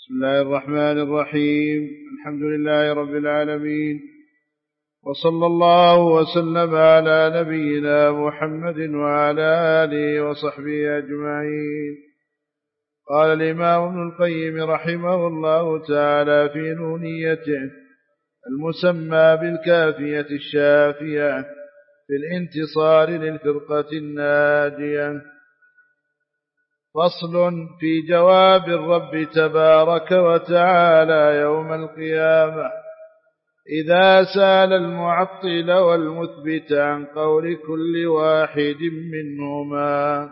بسم الله الرحمن الرحيم. الحمد لله رب العالمين، وصلى الله وسلم على نبينا محمد وعلى آله وصحبه أجمعين. قال الإمام ابن القيم رحمه الله تعالى في نونيته المسمى بالكافية الشافية في الانتصار للفرقة الناجية: فصل في جواب الرب تبارك وتعالى يوم القيامة إذا سأل المعطل والمثبت عن قول كل واحد منهما.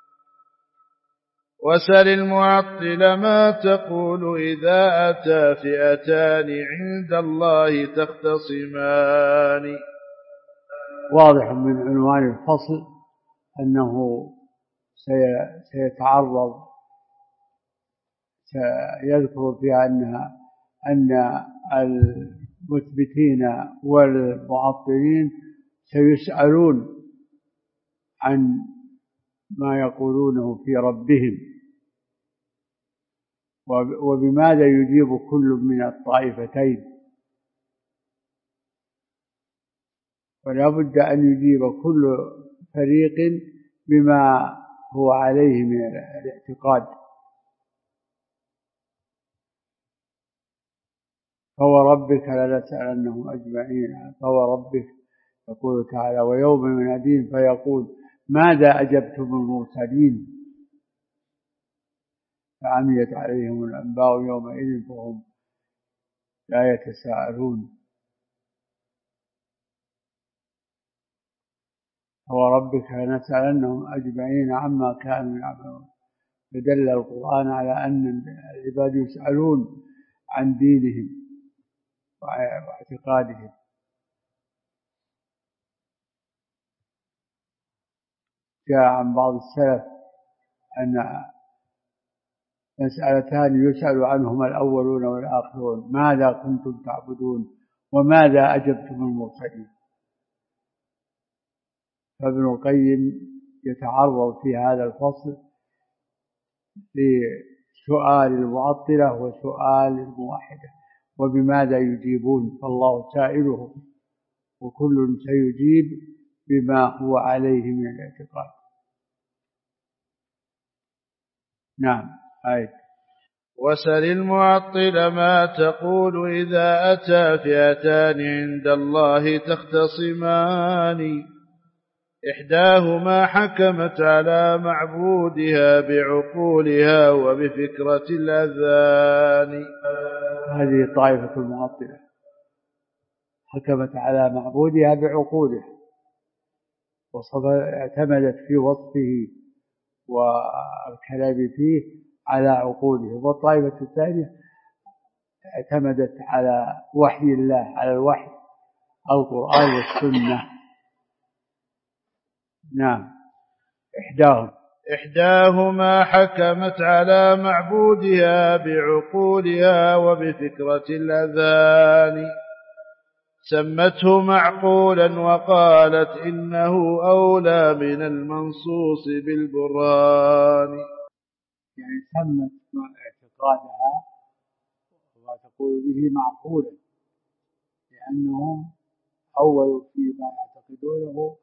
وسل المعطل ما تقول إذا أتى فئتان عند الله تختصمان. واضح من عنوان الفصل أنه سيتعرض، سيذكر فيها أن المثبتين والمعطلين سيسألون عن ما يقولونه في ربهم، وبماذا يجيب كل من الطائفتين، ولا بد أن يجيب كل فريق بما هو عليه من الاعتقاد. فوربك لنسألنهم أجمعين. فوربك يقول تعالى: ويوم يناديهم فيقول ماذا أجبتم المرسلين فعميت عليهم الأنباء يومئذ فهم لا يتساءلون. فوربك لنسألنهم أجمعين عما كانوا يعملون. فدل القرآن على أن العباد يسألون عن دينهم واعتقادهم. جاء عن بعض السلف أن مسألتان يسأل عنهما الأولون والآخرون: ماذا كنتم تعبدون وماذا أجبتم المرسلين. فابن القيم يتعرض في هذا الفصل لسؤال المعطلة وسؤال الموحدة وبماذا يجيبون، فالله سائلهم وكل سيجيب بما هو عليه من الاعتقاد. نعم. وسل المعطل ما تقول إذا أتى فئتان عند الله تختصمان. إحداهما حكمت على معبودها بعقولها وبفكرة الأذان. هذه طائفة المعطلة حكمت على معبودها بعقولها واعتمدت في وصفه والكلام فيه على عقوله. والطائفة الثانية اعتمدت على وحي الله، على الوحي القرآن والسنة. نعم. إحداهما حكمت على معبودها بعقولها وبفكرة الأذان، سمته معقولا وقالت إنه أولى من المنصوص بالبرهان. يعني سمت اعتقادها وما تقول به معقولا، لأنهم أولوا فيما يعتقدونه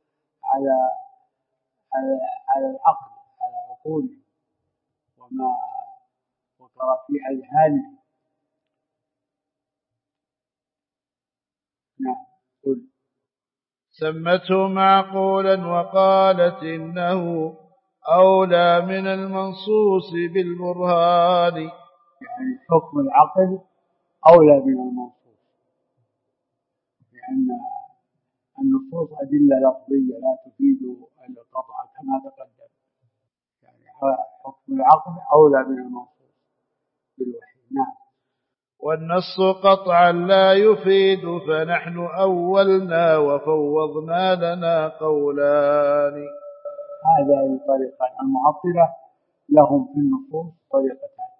على العقل، على عقولهم وما وقر في أذهانهم. نعم. سمته معقولا وقالت إنه أولى من المنصوص بالبرهان. يعني حكم العقل أولى من المنصوص، لأن النصوص أدلة لفظية لا تفيد القطع كما تقدم. يعني حكم العقل أولى من المنصوص بالوحي. نعم. والنص قطعا لا يفيد فنحن أولنا وفوضنا لنا قولان. هذا الطريقة. المعطلة لهم في النصوص طريقتان،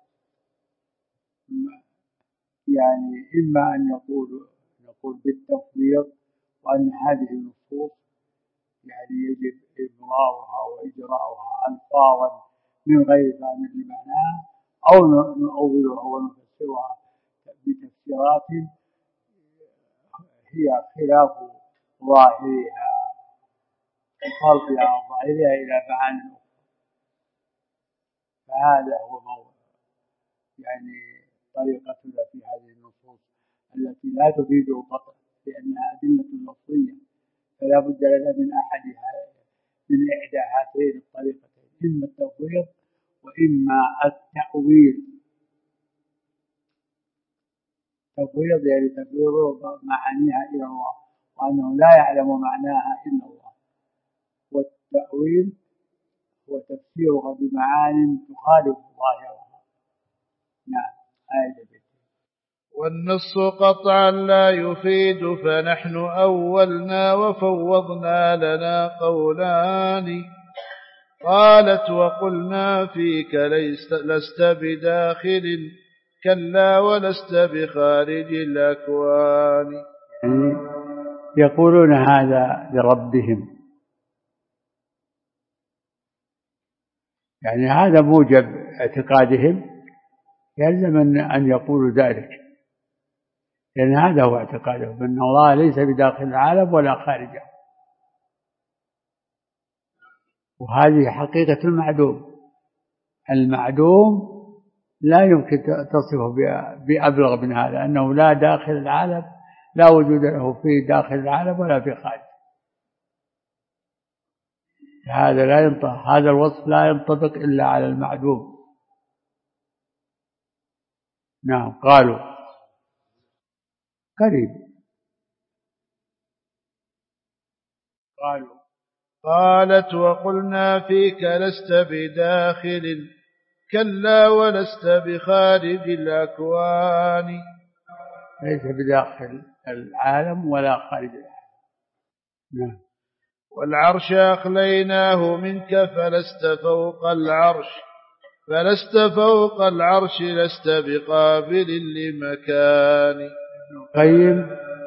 يعني إما أن نقول بالتفويض، وأن هذه النصوص يعني يجب إبراؤها وإجراؤها ألفاظا من غير فهم لمعناها، أو نؤولها ونفسرها مفسرات هي خلاف ظاهرها، وخلطها ظاهرها إلى معاني أخرى. فهذا هو موضوع يعني طريقتنا في هذه النصوص التي لا تفيد القطع لأنها أدلة لفظية، فلا بد لنا من من إحدى هاتين الطريقتين، إما التفويض وإما التأويل. تفويض يعني تفويض معانيها إلى الله وأنه لا يعلم معناها إلا الله، والتأويل هو تفسيرها بمعان تخالف ظاهرها. نعم. آية والنص قطعا لا يفيد فنحن أولنا وفوضنا لنا قولان. قالت وقلنا فيك لست بداخل كلا ولست بخارج الأكوان. يقولون هذا لربهم، يعني هذا موجب اعتقادهم، يلزم أن يقولوا ذلك، لأن هذا هو اعتقادهم أن الله ليس بداخل العالم ولا خارجه، وهذه حقيقة المعدوم. المعدوم لا يمكن تصفه بأبلغ من هذا، أنه لا داخل العالم، لا وجود له في داخل العالم ولا في خارج. هذا الوصف لا ينطبق إلا على المعدوم. نعم. قالوا قريب. قالت وقلنا فيك لست بداخل كلا ولست بخارج الأكوان. ليس بداخل العالم ولا خارج العالم. نعم. والعرش أخليناه منك فلست فوق العرش لست بقابل لمكان. القيم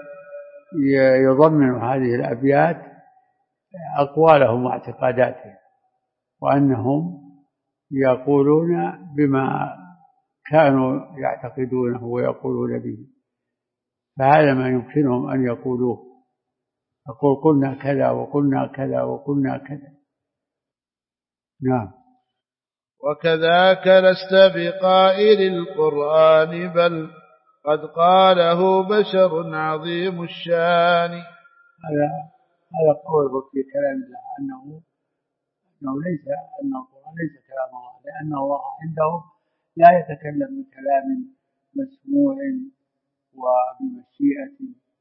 يضمن هذه الأبيات أقوالهم واعتقاداتهم، وأنهم يقولون بما كانوا يعتقدونه ويقولون به، فهذا ما يمكنهم أن يقولوه. يقول قلنا كذا وقلنا كذا وقلنا كذا. نعم. وكذاك لست بقائل القرآن بل قد قاله بشر عظيم الشان. هذا قوله في كلام الله أن القرآن ليس كلام الله، لأن الله عنده لا يتكلم بكلام مسموع وبمشيئة،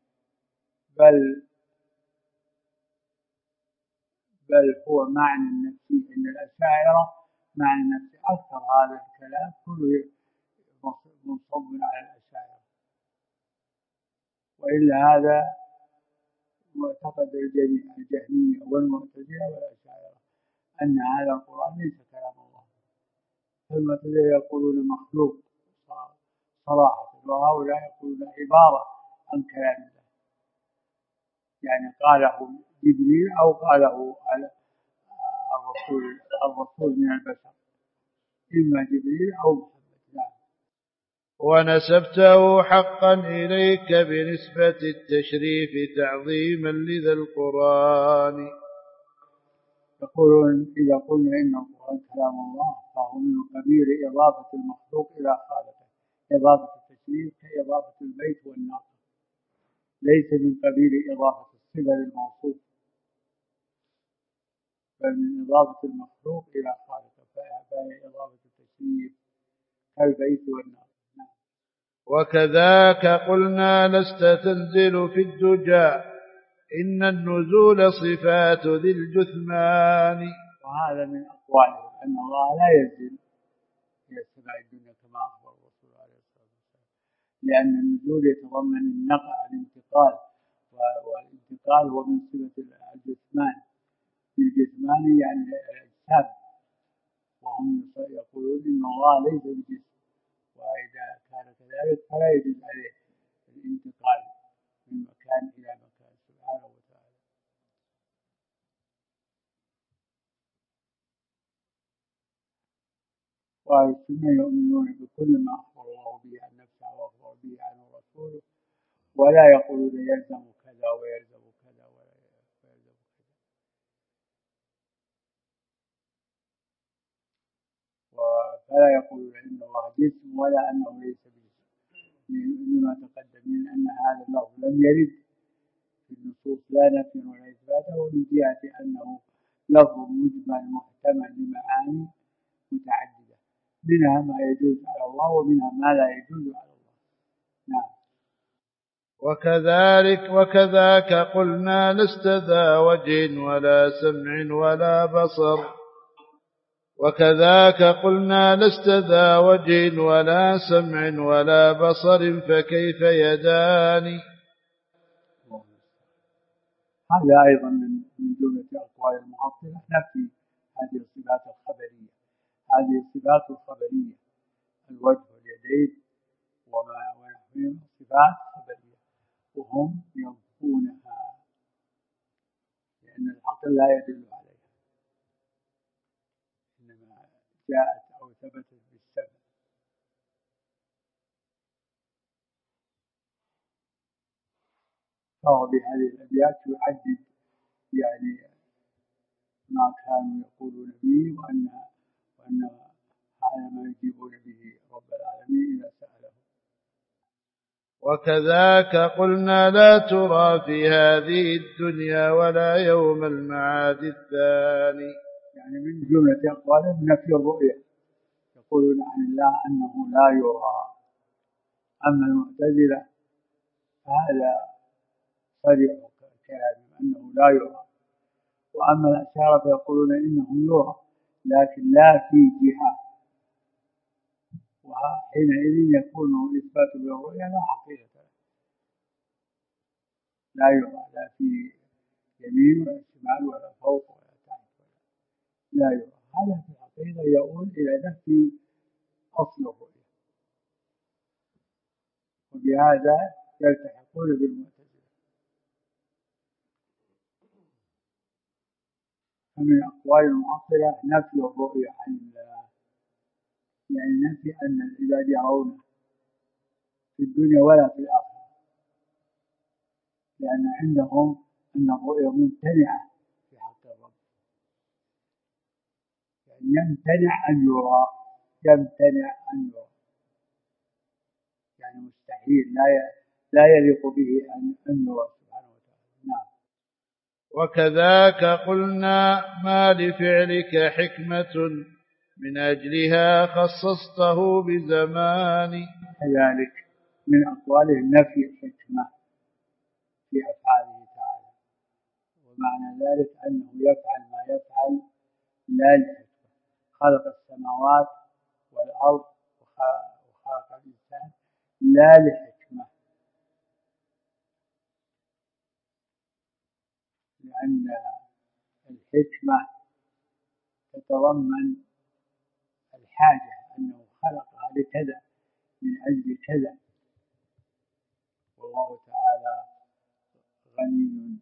بل هو معنى النفسي. إن الأشاعرة معنى النفسي أكثر هذا الكلام كله منصب على الأشاعرة، وإلا هذا معتقد الجهمية والمعتزلة والأشاعرة أن هذا القرآن ليس كلام الله. المعتزلة يقولون مخلوق صراحة، وهؤلاء يقولون عبارة عن كلام الله، يعني قاله جبريل أو قاله الرسول من البشر، إما جبريل أو محمد. ونسبته حقا إليك بنسبة التشريف تعظيما لذا القرآن. يقولون إذا قلنا إن القرآن كلام الله فهو من قبيل إضافة المخلوق إلى خالقه، إضافة التشريف كإضافة البيت والناقة، ليس من قبيل إضافة الصفة للموصوف، بل من إضافة المخلوق إلى خالقه، فهي إضافة التشريف كالبيت والناقة. وكذاك قلنا لست تنزل في الدجى إن النزول صفات ذي الجثمان. وهذا من أقوالهم أن الله لا ينزل إلى السماء الدنيا كما أخبر الرسول عليه الصلاة والسلام، لأن النزول يتضمن الانتقال، والانتقال هو من صفة الجثمان. الجثمان يعني الأجسام، وهم يقولون إن الله ليس بجسم، وإذا كان كذلك فلا يجوز عليه الانتقال من مكان إلى مكان سبحانه وتعالى. وأهل السنة يؤمنون بكل ما أخبر الله به عن نفسه وأخبر به عن الرسول ولا يقولون يلزم كذا ويلزم كذا ويلزم كذا. فلا يقولون إن الله جسم ولا أنه ليس بجسم، لما تقدم من أن هذا اللفظ لم يرد في النصوص لا نفي ولا إثبات، ومن جهة أنه لفظ مجمل محتمل لمعاني متعددة، منها ما يجوز على الله ومنها ما لا يجوز على الله. نعم. وكذاك قلنا لست ذا وجه ولا سمع ولا بصر، وكذاك قلنا لست ذا وجه ولا سمع ولا بصر فكيف يدان. هذا أيضا من جملة أقوال المعطلة نفي هذه الصفات الخبرية، هذه الصفات الخبرية الوجه واليدين ونحوهم صفات خبرية، وهم ينفونها لأن العقل لا يدل عليها، إنما جاءت أو ثبتت بالسبب. فهو بهذه الأبيات يعدد يعني ما كانوا يقولون به، وأن هذا ما يجيبون به رب العالمين إذا سأله. وكذاك قلنا لا ترى في هذه الدنيا ولا يوم المعاد الثاني. يعني من جملة أقوالهم نفي الرؤية، يقولون عن الله أنه لا يرى. أما المعتزلة فهذا صريح كلامهم أنه لا يرى، وأما الأشاعرة فيقولون إنه يرى لكن لا في جهة، وحينئذ يكون إثبات بالرؤية لا حقيقة له، لا يرى لا في يمين ولا شمال ولا فوق ولا تحت لا يرى. هذا في الحقيقة يؤول إلى نفي أصل الرؤية، وبهذا يلتحقون بالمعتزلة. فمن أقوال المعطلة نفي الرؤية عن الله، يعني نفي أن العباد يرونه في الدنيا ولا في الآخرة، لأن عندهم أن الرؤية ممتنعة في حق الرب، يعني يمتنع أن يرى، يمتنع أن يرى، يعني مستحيل لا يليق به أن يرى سبحانه وتعالى. نعم. وكذاك قلنا ما لفعلك حكمة من أجلها خصصته بزمان. كذلك من أقوالهم نفي الحكمة في أفعاله تعالى، ومعنى ذلك أنه يفعل ما يفعل لا لحكمة، خلق السماوات والأرض وخلق الإنسان لا لحكمة، لأن الحكمة تتضمن الحاجة، أنه خلقها لكذا من أجل كذا، والله تعالى غني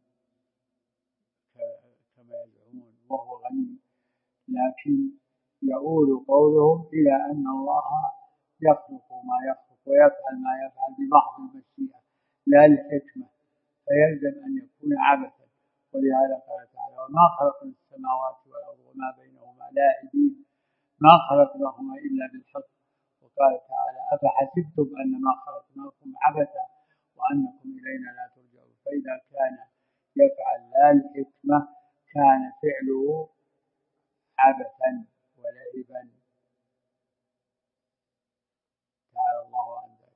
كما يزعمون وهو غني، لكن يؤول قولهم إلى أن الله يخلق ما يخلق ويفعل ما يفعل بمحض المشيئة لا الحكمة، فيلزم أن يكون عبثا. ولهذا قال تعالى وما خلقنا السماوات والأرض وما بينهما لاعبين ما خلقناهما إلا بالحق. وقال تعالى أفحسبتم أنما خلقناكم عبثا وأنكم إلينا لا ترجعون. فإذا كان يفعل لا الحكمة كان فعله عبثا ولعبا، تعالى الله عن ذلك.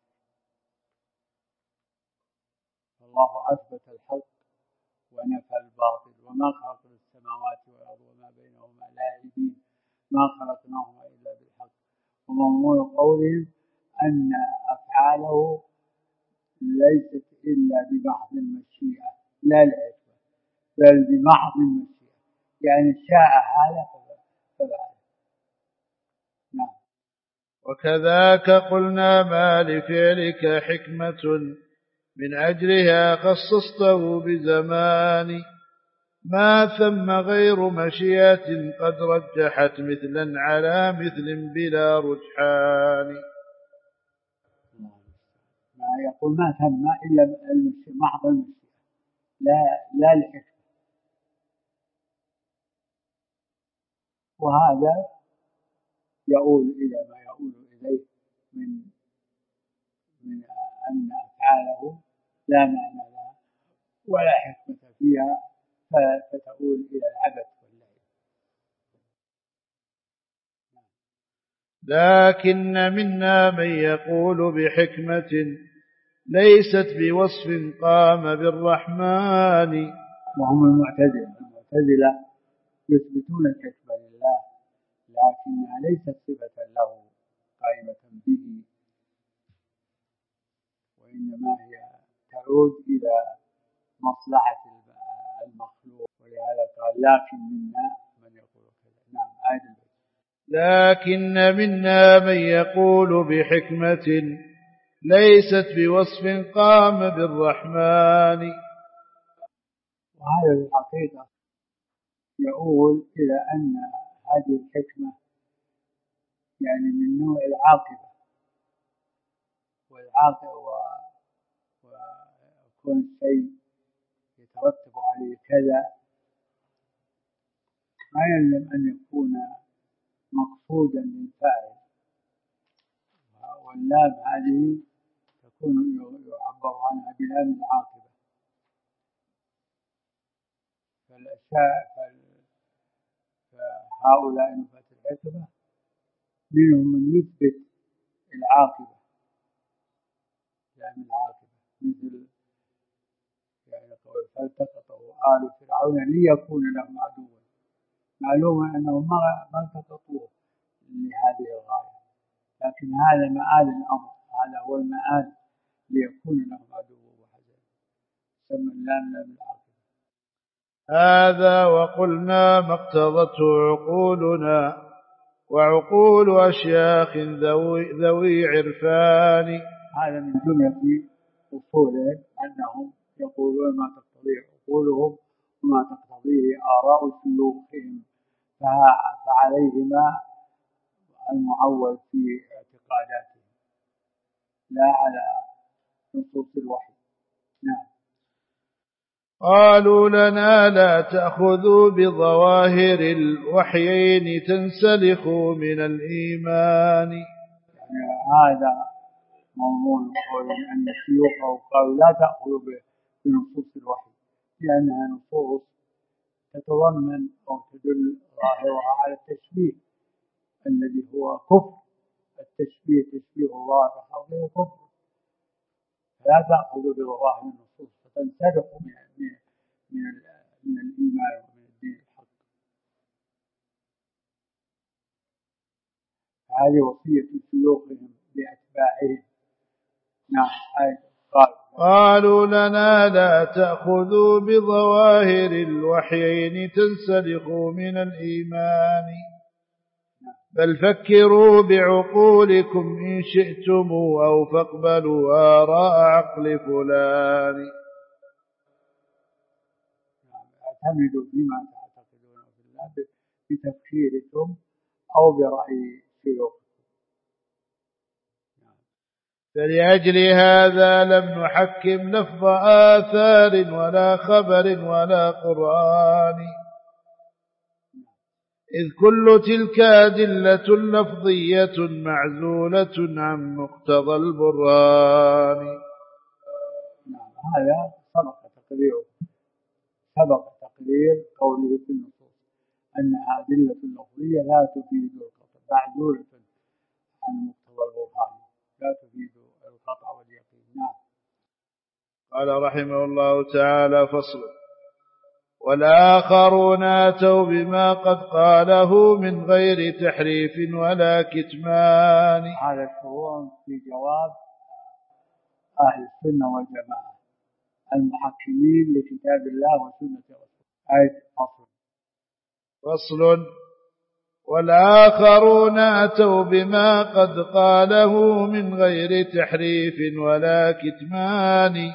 الله أثبت الحق ونفى الباطل، وما خلقنا السماوات والأرض وما بينهما لاعبين ما خلقناهما إلا بالحق. ومضمون قولهم أن أفعاله ليست إلا بمحض المشيئة لا الحكمة، بل بمحض المشيئة، يعني شاء هذا ففعل. نعم. وكذاك قلنا ما لفعلك حكمة من أجلها خصصته بزمان، ما ثم غير مشيئة قد رجحت مثلا على مثل بلا رجحان. ما يقول ما تم إلا محض المشيئة، لا لحكمة. وهذا يؤول إلى ما يؤول إليه من أن أفعاله لا معنى لها ولا حكمة فيها، فتؤول إلى العبث واللعب. لكن منا من يقول بحكمة ليست بوصف قام بالرحمن. وهم المعتزلة يثبتون الحكمة لله لكنها ليست صفة له قائمة به، وإنما هي تعود إلى مصلحة المخلوق. ولهذا قال لكن منا من يقول كذا. نعم عادل. لكن منا من يقول بحكمة ليست بوصف قام بالرحمن. وهذا في الحقيقة يؤول إلى أن هذه الحكمة يعني من نوع العاقبة، والعاقبة وكون الشيء يترتب عليه كذا ما يلزم أن يكون مقصودا للفاعل. واللام هذه تكون يعبر عنها بلام العاقبة. فهؤلاء نفاة الحكمة منهم من يثبت العاقبة، لام العاقبة، مثل يعني قول فالتقطه آل فرعون ليكون لهم عدوا. معلوم أنهم ما التقطوه لهذه الغاية، لكن هذا مآل الأمر، هذا هو المآل ليكون لهم عدو وحزن. سمى اللام لام العاقبة. هذا وقلنا ما اقتضته عقولنا وعقول أشياخ ذوي عرفان. هذا من جملة أصولهم أنهم يقولون ما تقتضيه عقولهم وما تقتضيه آراء شيوخهم، فعليهما المعول في اعتقاداتهم لا على نصوص الوحي. نعم. قالوا لنا لا تأخذوا بظواهر الوحيين تنسلخوا من الإيمان. يعني هذا مضمون قول أن الشيوخ قالوا لا تأخذوا بنصوص الوحي لأنها نصوص تتضمن أو تدل ظاهرها على التشبيه الذي هو كفر. التشبيه تشبيه الله بخلقه كفر، فلا تأخذوا بظواهر النصوص فتنسلخوا من الإيمان ومن الدين الحق. هذه وصية شيوخهم لأتباعهم. نعم. قالوا لنا لا تأخذوا بظواهر الوحيين تنسلخوا من الإيمان بل فكروا بعقولكم إن شئتم أو فاقبلوا آراء عقل فلان. اعتمدوا فيما تعتقدون في الله بتفكيركم أو برأي شيوخكم. فلأجل هذا لم نحكم لفظ آثار ولا خبر ولا قرآن إذ كل تلك أدلة لفظية معزولة عن مقتضى البرهان. هذا سبق تقرير قوله في النصوص أنها أدلة لفظية لا تفيد القطع، معزولة عن مقتضى البرهان، لا تفيد القطع واليقين. نعم. قال رحمه الله تعالى: فصل: والآخرون أتوا بما قد قاله من غير تحريف ولا كتمان. هذا الشروع في جواب أهل السنة والجماعة المحكمين لكتاب الله وسنة رسوله. آية فصل: والآخرون أتوا بما قد قاله من غير تحريف ولا كتمان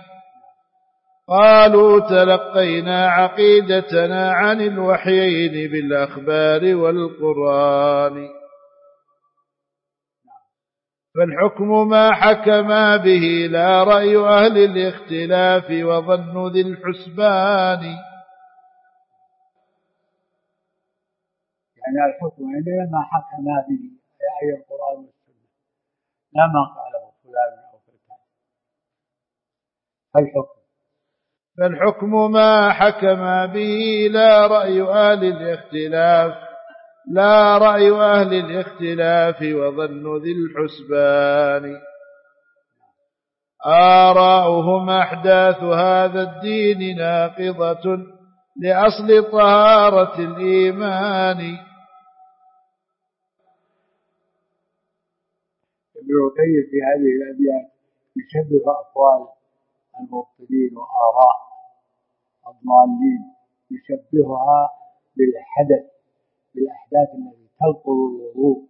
قالوا تلقينا عقيدتنا عن الوحيين بالأخبار والقرآن. فالحكم ما حكم به لا رأي أهل الاختلاف وظن ذي الحسبان. يعني الحكم عندنا ما حكم به أي القرآن والسنة، لا ما قاله فلان أو فلان. فالحكم ما حكم به لا رأي أهل الاختلاف وظن ذي الحسبان. آراؤهم أحداث هذا الدين ناقضة لأصل طهارة الإيمان. ابن القيم في هذه الأبيات يشبه أقوال المبطلين وآراء الضالين، يشبهها بالأحداث التي تنقض الوضوء،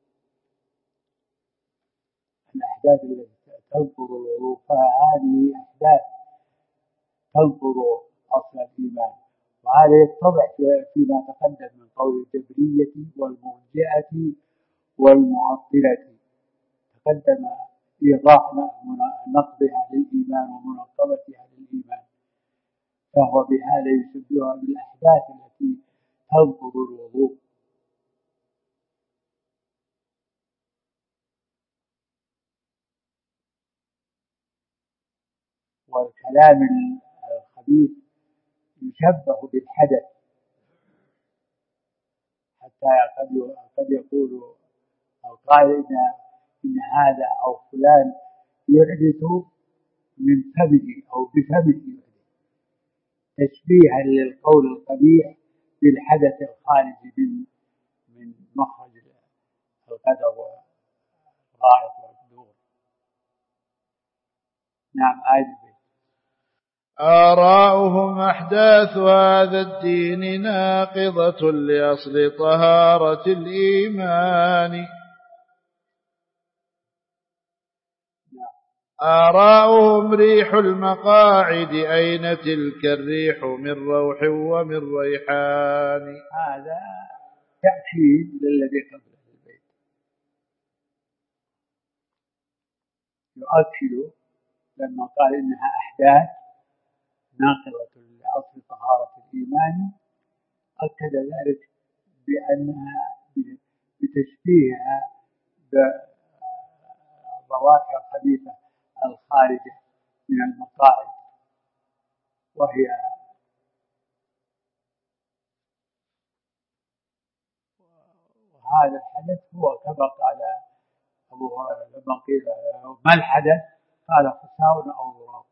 فهذه أحداث تنقض أصل الإيمان. وهذا يتضح فيما تقدم من قول الجبرية والمرجئة والمعطلة، تقدم إيضاح نقضها للإيمان ومنقضتها للإيمان، فهو بهذا يشبهها بالأحداث التي تنقض الوضوء. والكلام الخبيث يشبه بالحدث، حتى قد يقول القائل إن هذا أو فلان يحدث من فمه أو بفمه، تشبيها للقول القبيح بالحدث الخارج من مخرج القدر والغائط والدور. نعم. آراؤهم أحداث هذا الدين ناقضة لأصل طهارة الإيمان. آراؤهم ريح المقاعد أين تلك الريح من روح ومن ريحان. هذا تأكيد للذي قبل البيت، يؤكد لما قال إنها أحداث ناقضة لأصل طهارة الإيمان، أكد ذلك بأنها بتشبيهها بالروائح الخبيثة الخارجة من المقاعد، وهذا الحدث هو كما قال أبو هريرة لما قيل ما الحدث؟ قال خساء أو ضراب،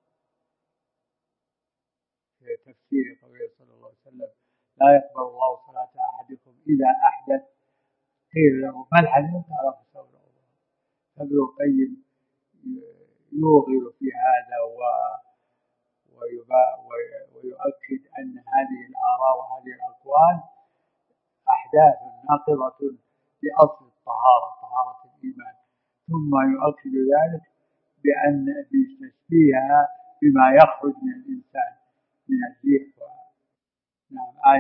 في تفسير قوله صلى الله عليه وسلم لا يقبل الله صلاة أحدكم إذا أحدث، قيل له ما الحدث؟ قال خساء أو ضراب. فابن القيم يوغل في هذا ويؤكد أن هذه الآراء وهذه الأقوال أحداث ناقضة لأصل طهارة الإيمان، ثم يؤكد ذلك بأن بتشبيهها بما يخرج من الإنسان من الريح. نعم.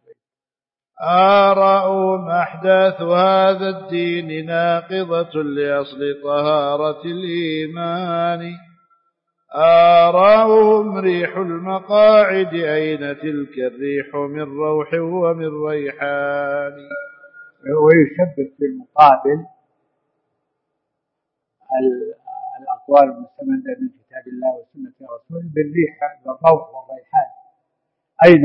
آراؤهم أحداث هذا الدين ناقضة لأصل طهارة الإيمان. آراؤهم ريح المقاعد أين تلك الريح من روح ومن ريحان. ويشبه في المقابل الأقوال المستمدة من كتاب الله وسنة رسوله بالريح، بالروح والريحان. أين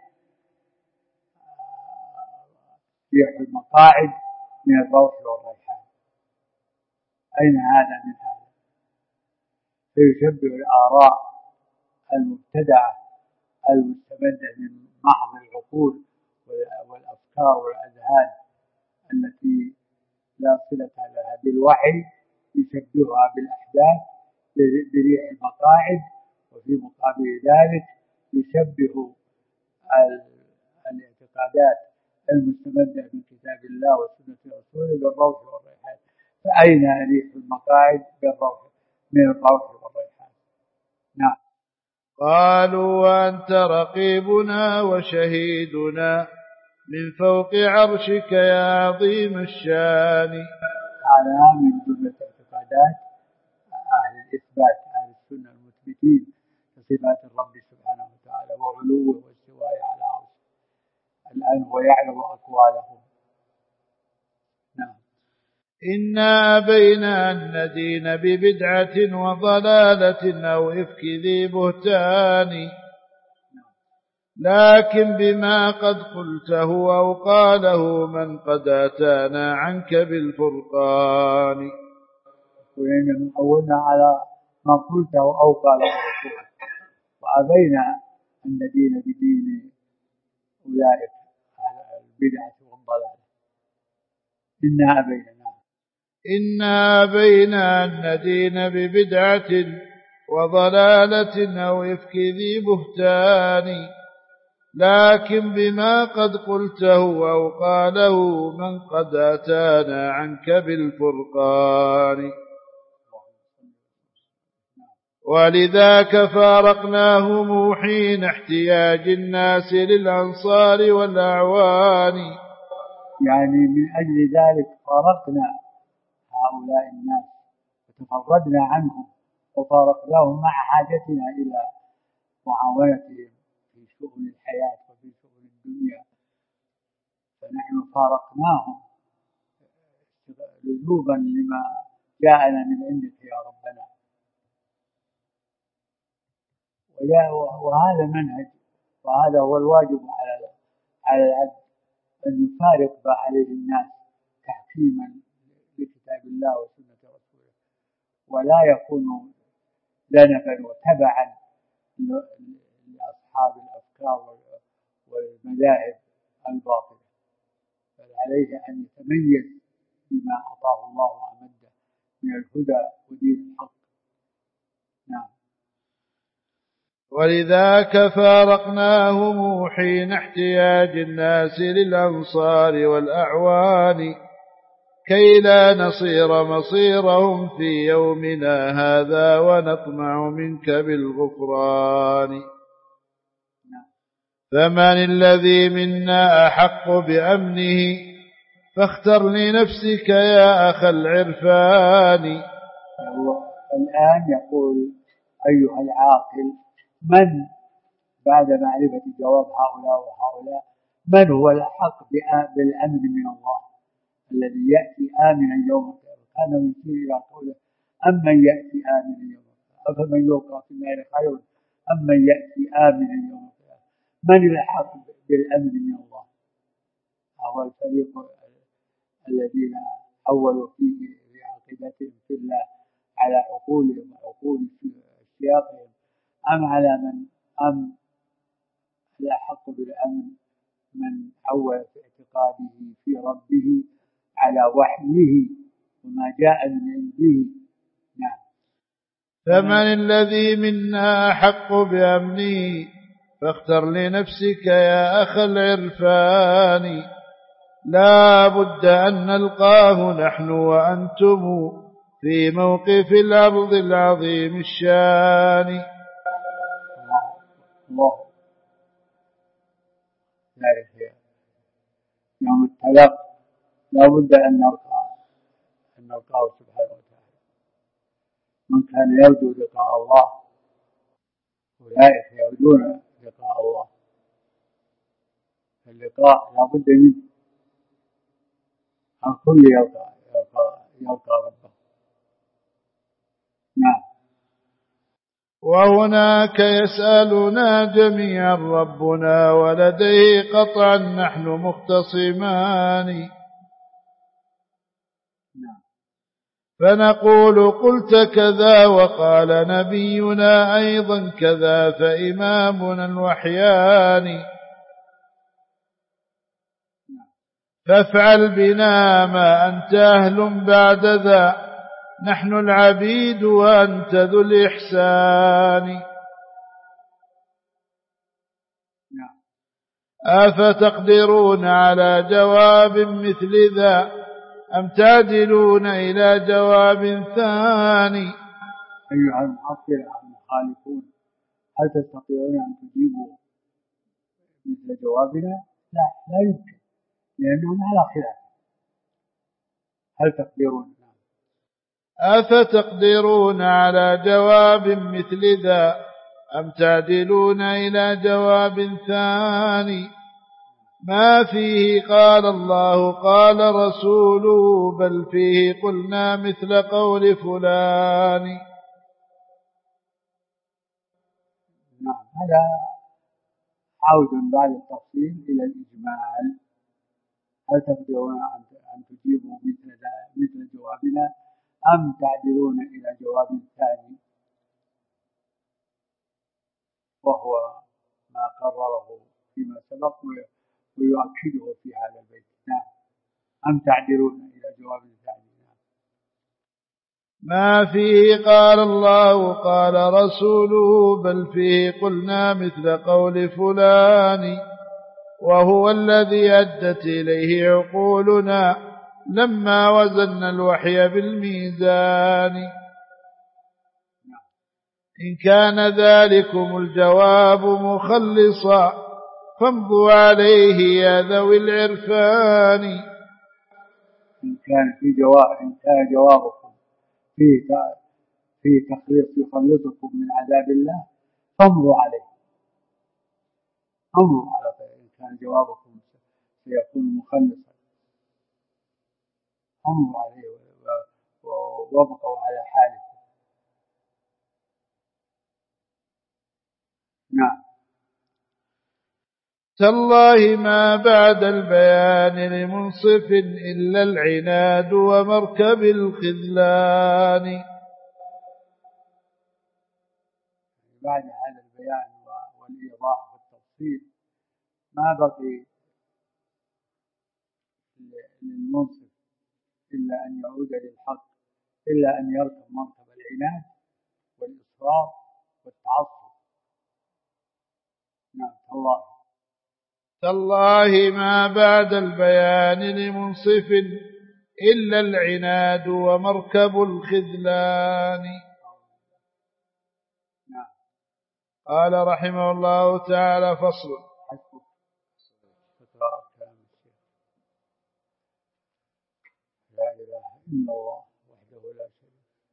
ريح المقاعد من الروح والريحان؟ أين هذا من هذا؟ فيشبه الآراء المبتدعة المستمدة من محض العقول والأفكار والأذهان التي لا صلة لها بالوحي، يشبهها بالأحداث بريح المقاعد. وفي مقابل ذلك يشبه الاعتقادات المستمدة من كتاب الله وسنة رسوله بالروح والريحان. فأين ريح المقاعد من الروح والريحان؟ نعم. قالوا وأنت رقيبنا وشهيدنا من فوق عرشك يا عظيم الشان. وتعالى من جملة اعتقادات أهل الإثبات، أهل السنة المثبتين لصفات الرب سبحانه وتعالى وعلوه واستوائه على عرشه. الآن هو يعلم أقوالهم. نعم. إنا أبينا أن ندين ببدعة وضلالة أو إفك ذي بهتان، لكن بما قد قلته أو قاله من قد أتانا عنك بالفرقان. وإنما أولنا على ما قلته أو قاله رسوله، وأبينا أن ندين بدين أولئك أهل البدعة والضلالة. إنا أبينا. إنا أبينا أن ندين ببدعة وضلالة أو إفك ذي بهتان، لكن بما قد قلته أو قاله من قد أتانا عنك بالفرقان. ولذاك فارقناهم حين احتياج الناس للأنصار والأعوان. يعني من أجل ذلك فارقنا هؤلاء الناس وتفردنا عنهم وفارقناهم مع حاجتنا إلى معاونتهم في شؤون الحياة وفي شؤون الدنيا، فنحن فارقناهم لزوما لما جاءنا من عندك يا ربنا. وهذا منهج، وهذا هو الواجب على العبد، أن يفارق ما عليه الناس تحكيما لكتاب الله وسنة رسوله، ولا يكون ذنبا وتبعا لأصحاب الأفكار والمذاهب الباطلة، بل عليه أن يتميز بما أعطاه الله وأمده من الهدى ودين الحق. نعم. ولذاك فارقناهم حين احتياج الناس للأنصار والأعوان، كي لا نصير مصيرهم في يومنا هذا ونطمع منك بالغفران. فمن الذي منا أحق بأمنه فاختر لنفسك يا أخ العرفان. الآن يقول أيها العاقل، من بعد معرفة جواب هؤلاء وهؤلاء من هو الحق بالأمن من الله الذي يأتي آمنا يوم القيامة؟ كان يشير إلى قوله أمن يأتي آمنا يوم القيامة أفمن يلقى في النار خير أمن يأتي آمنا يوم القيامة. من الحق بالأمن من الله؟ هو الفريق الذين حولوا فيه بعقيدتهم في الله على عقولهم وعقول سياقهم، أم على من الأحق بالأمن من حول في اعتقاده في ربه على وحيه وما جاء من عنده. نعم. فمن الذي منا أحق بأمنه فاختر لنفسك يا أخ العرفان. لا بد أن نلقاه نحن وأنتم في موقف الأرض العظيم الشان. الله ذلك يوم التلاق لا بد أن نلقاه سبحانه وتعالى. من كان يرجو لقاء الله أولئك يرجون لقاء الله. اللقاء لا بد منه، الكل يلقى ربه. نعم. وهناك يسألنا جميعا ربنا ولديه قطعا نحن مختصمان. فنقول قلت كذا وقال نبينا أيضا كذا فإمامنا الوحيان. فافعل بنا ما أنت أهل بعد ذا نحن العبيد وأنت ذو الإحسان. أفتقدرون على جواب مثل ذا أم تعدلون إلى جواب ثاني؟ أيها المخالفون، هل تستطيعون أن تجيبوا مثل جوابنا؟ لا يمكن، لأنهم على خلاف. هل تقدرون؟ أفتقدرون على جواب مثل ذا أم تعدلون إلى جواب ثاني ما فيه قال الله قال رسوله بل فيه قلنا مثل قول فلان. نعم، هذا عود بعد التفصيل إلى الإجمال. هل تقدرون أن تجيبوا مثل جوابنا أم تعدلون إلى جواب ثاني، وهو ما قرره فيما سبق ويؤكده في هذا البيت. نعم، أم تعدلون إلى جواب ثاني. ما فيه قال الله قال رسوله بل فيه قلنا مثل قول فلان وهو الذي أدت إليه عقولنا لما وزن الوحي بالميزان. إن كان ذلكم الجواب مخلصا فامضوا عليه يا ذوي العرفان. إن كان جوابكم في تخليص يخلصكم من عذاب الله فامضوا عليه. امضوا على خير. إن كان جوابكم سيكون مخلصا امضوا عليه وابقوا على حالكم. نعم. تالله ما بعد البيان لمنصف إلا العناد ومركب الخذلان. بعد هذا البيان والإيضاح والتفصيل ما بقي للمنصف إلا أن يعود للحق، إلا أن يركب مركب العناد والإصرار والتعصب. نعم. تالله ما بعد البيان لمنصف إلا العناد ومركب الخذلان. نعم. قال رحمه الله تعالى فصل. لا إله إلا الله وحده لا شريك له.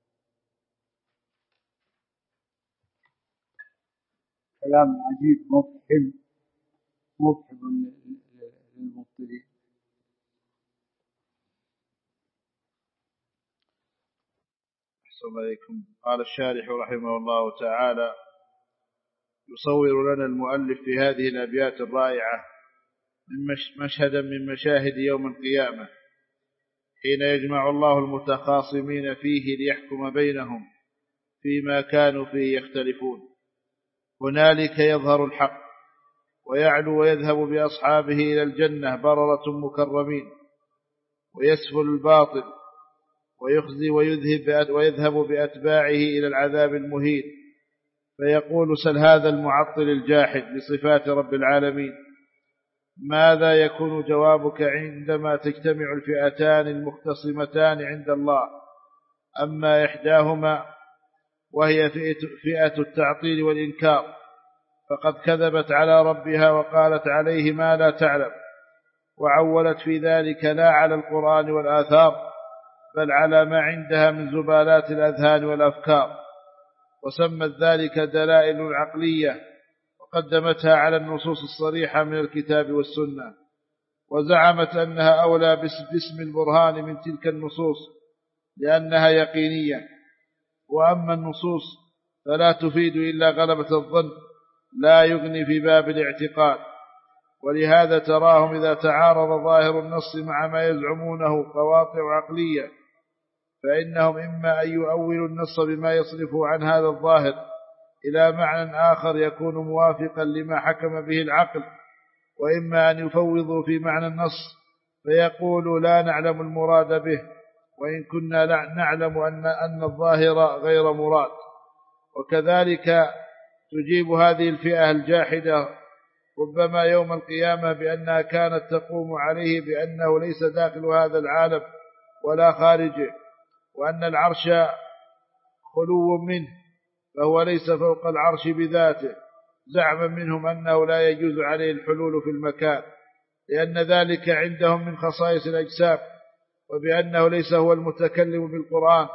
كلام عجيب مفهم للمبطلين. أحسن عليكم. قال الشارح رحمه الله تعالى يصور لنا المؤلف في هذه الأبيات الرائعة مشهدا من مشاهد يوم القيامة حين يجمع الله المتخاصمين فيه ليحكم بينهم فيما كانوا فيه يختلفون. هنالك يظهر الحق ويعلو ويذهب بأصحابه إلى الجنة بررة مكرمين، ويسفل الباطل ويخزي ويذهب بأتباعه إلى العذاب المهين. فيقول سل هذا المعطل الجاحد لصفات رب العالمين ماذا يكون جوابك عندما تجتمع الفئتان المختصمتان عند الله؟ أما إحداهما وهي فئة التعطيل والإنكار فقد كذبت على ربها وقالت عليه ما لا تعلم، وعولت في ذلك لا على القرآن والآثار بل على ما عندها من زبالات الأذهان والأفكار، وسمت ذلك دلائل عقلية وقدمتها على النصوص الصريحة من الكتاب والسنة، وزعمت أنها أولى باسم البرهان من تلك النصوص لأنها يقينية. وأما النصوص فلا تفيد إلا غلبة الظن لا يغني في باب الاعتقاد. ولهذا تراهم إذا تعارض ظاهر النص مع ما يزعمونه قواطع عقلية فإنهم إما أن يؤولوا النص بما يصرف عن هذا الظاهر إلى معنى آخر يكون موافقا لما حكم به العقل، وإما أن يفوضوا في معنى النص فيقولوا لا نعلم المراد به وإن كنا نعلم أن الظاهر غير مراد. وكذلك تجيب هذه الفئة الجاحدة ربما يوم القيامة بأنها كانت تقوم عليه بأنه ليس داخل هذا العالم ولا خارجه، وأن العرش خلو منه فهو ليس فوق العرش بذاته، زعما منهم أنه لا يجوز عليه الحلول في المكان لأن ذلك عندهم من خصائص الأجسام، وبأنه ليس هو المتكلم بالقرآن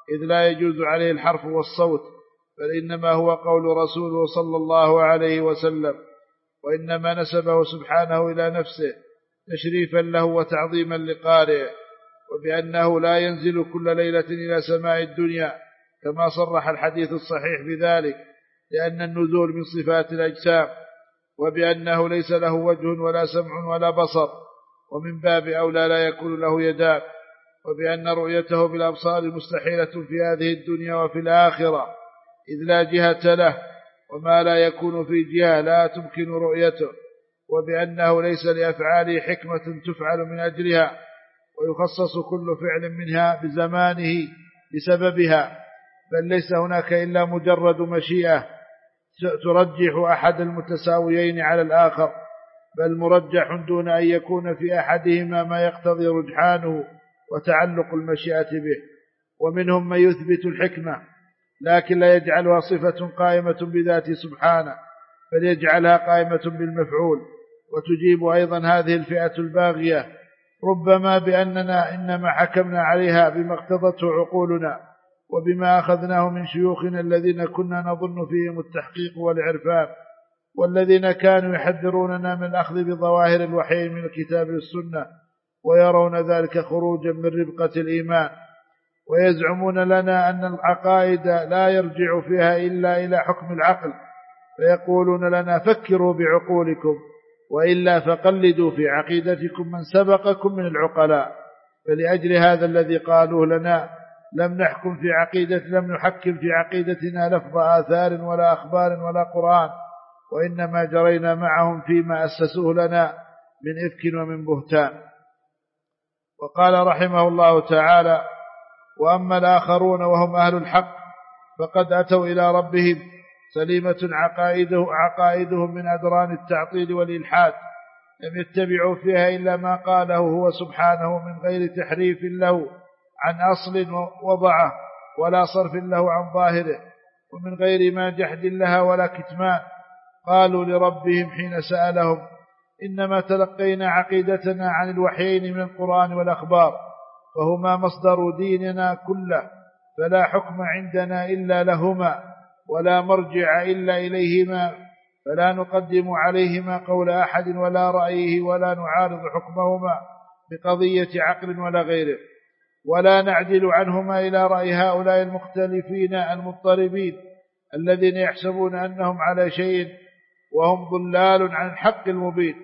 إذ لا يجوز عليه الحرف والصوت، بل إنما هو قول رسوله صلى الله عليه وسلم، وإنما نسبه سبحانه إلى نفسه تشريفا له وتعظيما لقارئه، وبأنه لا ينزل كل ليلة إلى سماء الدنيا كما صرح الحديث الصحيح بذلك، لأن النزول من صفات الأجسام، وبأنه ليس له وجه ولا سمع ولا بصر، ومن باب أولى لا يكون له يدان، وبأن رؤيته بالأبصار مستحيلة في هذه الدنيا وفي الآخرة، إذ لا جهة له، وما لا يكون في جهة لا تمكن رؤيته، وبأنه ليس لأفعاله حكمة تفعل من أجلها، ويخصص كل فعل منها بزمانه بسببها، بل ليس هناك إلا مجرد مشيئة ترجح أحد المتساويين على الآخر، بل مرجح دون أن يكون في أحدهما ما يقتضي رجحانه وتعلق المشيئة به. ومنهم من يثبت الحكمة لكن لا يجعلها صفة قائمة بذاته سبحانه، بل يجعلها قائمة بالمفعول. وتجيب أيضا هذه الفئة الباغية ربما بأننا إنما حكمنا عليها بما اقتضته عقولنا، وبما أخذناه من شيوخنا الذين كنا نظن فيهم التحقيق والعرفان، والذين كانوا يحذروننا من الأخذ بظواهر الوحي من الكتاب والسنة، ويرون ذلك خروجا من ربقة الإيمان، ويزعمون لنا أن العقائد لا يرجع فيها إلا إلى حكم العقل، فيقولون لنا فكروا بعقولكم، وإلا فقلدوا في عقيدتكم من سبقكم من العقلاء. فلأجل هذا الذي قالوه لنا لم نحكم لم نحكم في عقيدتنا لفظ آثار ولا أخبار ولا قرآن، وإنما جرينا معهم فيما أسسوه لنا من إفك ومن بهتان. وقال رحمه الله تعالى: وأما الآخرون وهم أهل الحق فقد أتوا إلى ربهم سليمة عقائدهم من أدران التعطيل والإلحاد، لم يتبعوا فيها إلا ما قاله هو سبحانه من غير تحريف له عن أصل وضعه ولا صرف له عن ظاهره، ومن غير ما جحد لها ولا كتمان. قالوا لربهم حين سألهم: إنما تلقينا عقيدتنا عن الوحيين من القرآن والأخبار، فهما مصدر ديننا كله، فلا حكم عندنا إلا لهما، ولا مرجع إلا إليهما، فلا نقدم عليهما قول أحد ولا رأيه، ولا نعارض حكمهما بقضية عقل ولا غيره، ولا نعدل عنهما إلى رأي هؤلاء المختلفين المضطربين الذين يحسبون أنهم على شيء وهم ضلال عن الحق المبين.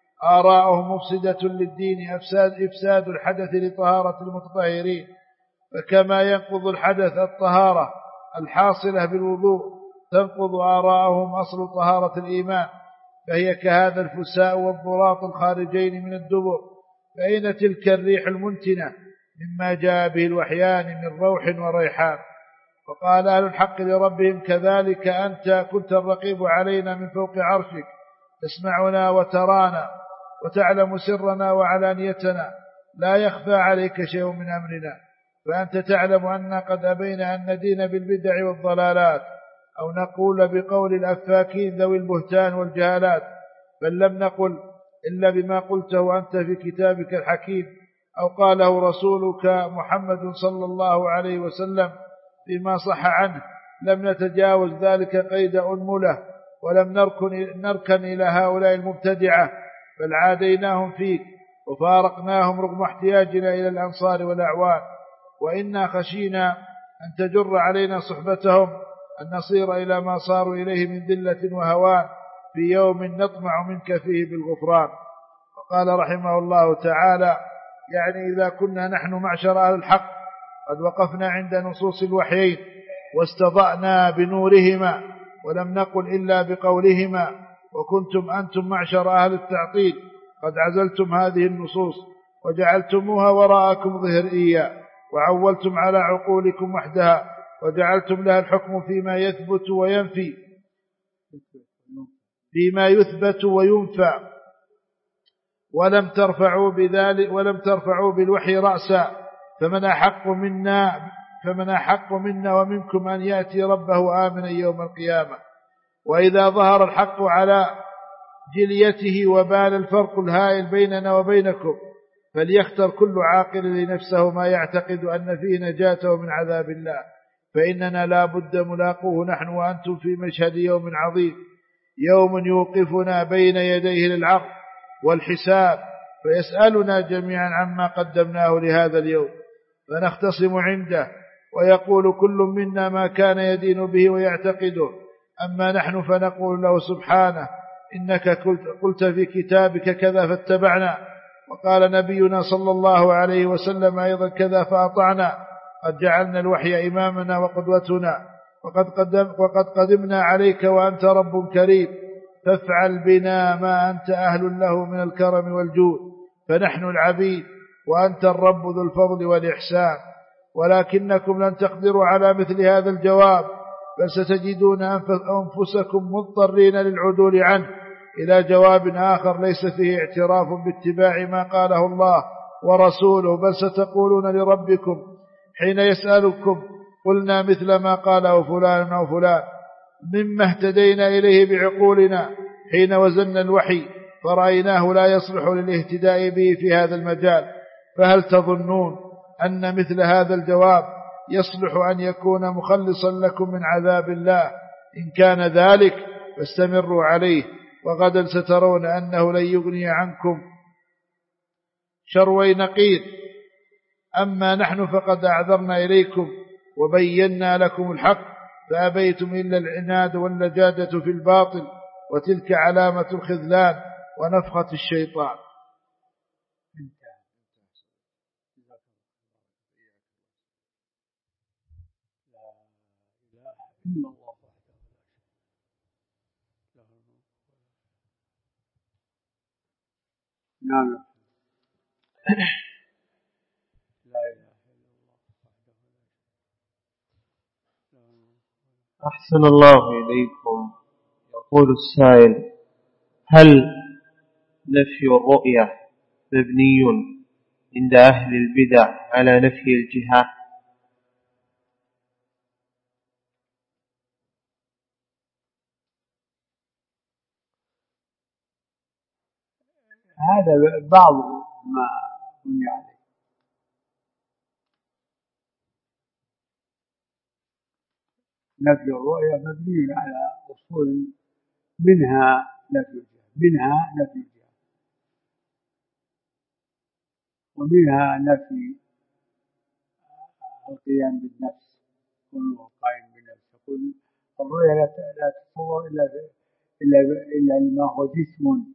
آراءهم مفسدة للدين، إفساد الحدث لطهارة المتطهرين، فكما ينقض الحدث الطهارة الحاصلة بالوضوء تنقض آراءهم أصل طهارة الإيمان، فهي كهذا الفساء والضراط الخارجين من الدبر، فأين تلك الريح المنتنة مما جاء به الوحيان من روح وريحان. وقال أهل الحق لربهم: كذلك أنت كنت الرقيب علينا من فوق عرشك، تسمعنا وترانا وتعلم سرنا وعلانيتنا، لا يخفى عليك شيء من أمرنا، فأنت تعلم أننا قد أبينا أن ندين بالبدع والضلالات، أو نقول بقول الأفاكين ذوي البهتان والجهالات، بل لم نقل إلا بما قلته أنت في كتابك الحكيم، أو قاله رسولك محمد صلى الله عليه وسلم فيما صح عنه، لم نتجاوز ذلك قيد أنمله، ولم نركن إلى هؤلاء المبتدعة، بل عاديناهم فيك وفارقناهم رغم احتياجنا إلى الأنصار والأعوان، وإنا خشينا أن تجر علينا صحبتهم أن نصير إلى ما صاروا إليه من ذلة وهوان في يوم نطمع منك فيه بالغفران. وقال رحمه الله تعالى: يعني إذا كنا نحن معشر أهل الحق قد وقفنا عند نصوص الوحيين واستضأنا بنورهما، ولم نقل إلا بقولهما، وكنتم أنتم معشر أهل التعطيل قد عزلتم هذه النصوص وجعلتموها وراءكم ظهريا، وعولتم على عقولكم وحدها، وجعلتم لها الحكم فيما يثبت وينفي، فيما يثبت وينفى، ولم ترفعوا بالوحي رأسا، فمن أحق منا ومنكم أن يأتي ربه آمنا يوم القيامة. وإذا ظهر الحق على جليته وبان الفرق الهائل بيننا وبينكم، فليختر كل عاقل لنفسه ما يعتقد أن فيه نجاته من عذاب الله، فإننا لا بد ملاقوه نحن وأنتم في مشهد يوم عظيم، يوم يوقفنا بين يديه للعرض والحساب، فيسألنا جميعا عما قدمناه لهذا اليوم، فنختصم عنده ويقول كل منا ما كان يدين به ويعتقده، أما نحن فنقول له سبحانه إنك قلت في كتابك كذا فاتبعنا، وقال نبينا صلى الله عليه وسلم أيضا كذا فأطعنا، قد جعلنا الوحي إمامنا وقدوتنا، وقد قدمنا عليك وأنت رب كريم، فافعل بنا ما أنت أهل له من الكرم والجود، فنحن العبيد وأنت الرب ذو الفضل والإحسان، ولكنكم لن تقدروا على مثل هذا الجواب، بل ستجدون أنفسكم مضطرين للعدول عنه إلى جواب آخر ليس فيه اعتراف باتباع ما قاله الله ورسوله، بل ستقولون لربكم حين يسألكم قلنا مثل ما قاله فلان أو فلان، مما اهتدينا إليه بعقولنا حين وزن الوحي فرأيناه لا يصلح للاهتداء به في هذا المجال، فهل تظنون أن مثل هذا الجواب يصلح أن يكون مخلصا لكم من عذاب الله؟ إن كان ذلك فاستمروا عليه، وغدا سترون أنه لن يغني عنكم شروي نقير. أما نحن فقد أعذرنا إليكم وبينا لكم الحق، فأبيتم إلا العناد واللجادة في الباطل، وتلك علامة الخذلان ونفخة الشيطان. نعم. أحسن الله إليكم. يقول السائل: هل نفي الرؤية مبني عند أهل البدع على نفي الجهة؟ هذا بعض ما بني عليه. نفي الرؤية مبني على أصول، منها نفي الجهة، ومنها نفي القيام بالنفس، كله قائم بالنفس، يقول الرؤية لا تتصور إلا لما هو جسم،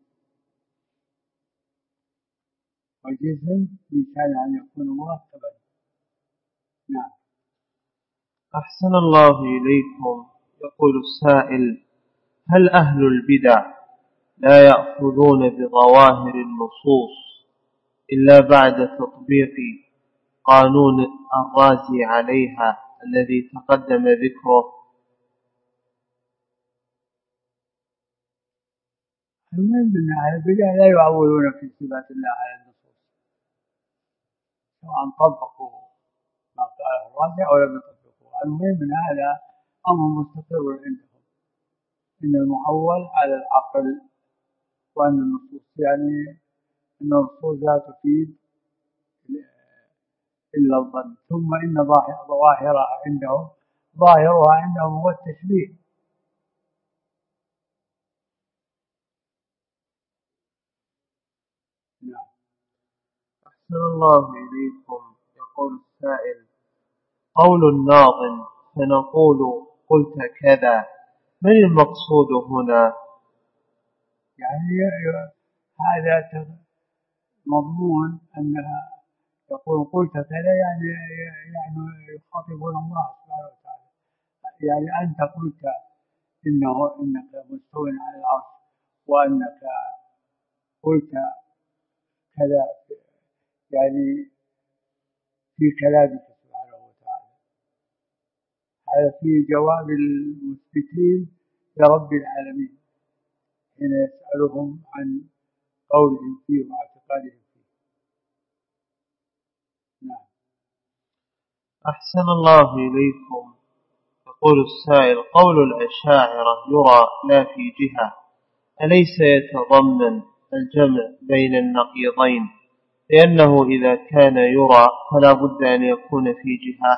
والجسم بإمكانه أن يكون مركبا. نعم. أحسن الله إليكم. يقول السائل: هل أهل البدع لا يأخذون بظواهر النصوص إلا بعد تطبيق قانون الرازي عليها الذي تقدم ذكره؟ المهم أن أهل البدع لا يعولون في صفات الله على النصوص، سواء طبقوا ما قاله الرازي أو لم يطبقوا. المهم أن هذا أمر مستقر عندهم، إن المعول على العقل، وأن النصوص يعني أن النصوص لا تفيد إلا الظن، ثم إن ظاهرها عندهم هو التشبيه. نعم. أحسن الله إليكم. يقول السائل: قول الناظم فنقول قلت كذا، من المقصود هنا؟ يعني هذا مضمون أنها يقول قلت كذا، يعني يخاطبون الله سبحانه وتعالى، يعني أنت قلت إنك مستوٍ على العرش، وأنك قلت كذا، يعني في كلامك سبحانه وتعالى. هذا في جواب المثبتين لرب العالمين حين يسألهم عن قولهم فيه واعتقادهم فيه. نعم. أحسن الله إليكم. يقول السائل: قول الأشاعرة يرى لا في جهة، أليس يتضمن الجمع بين النقيضين لأنه إذا كان يرى فلا بد أن يكون في جهة.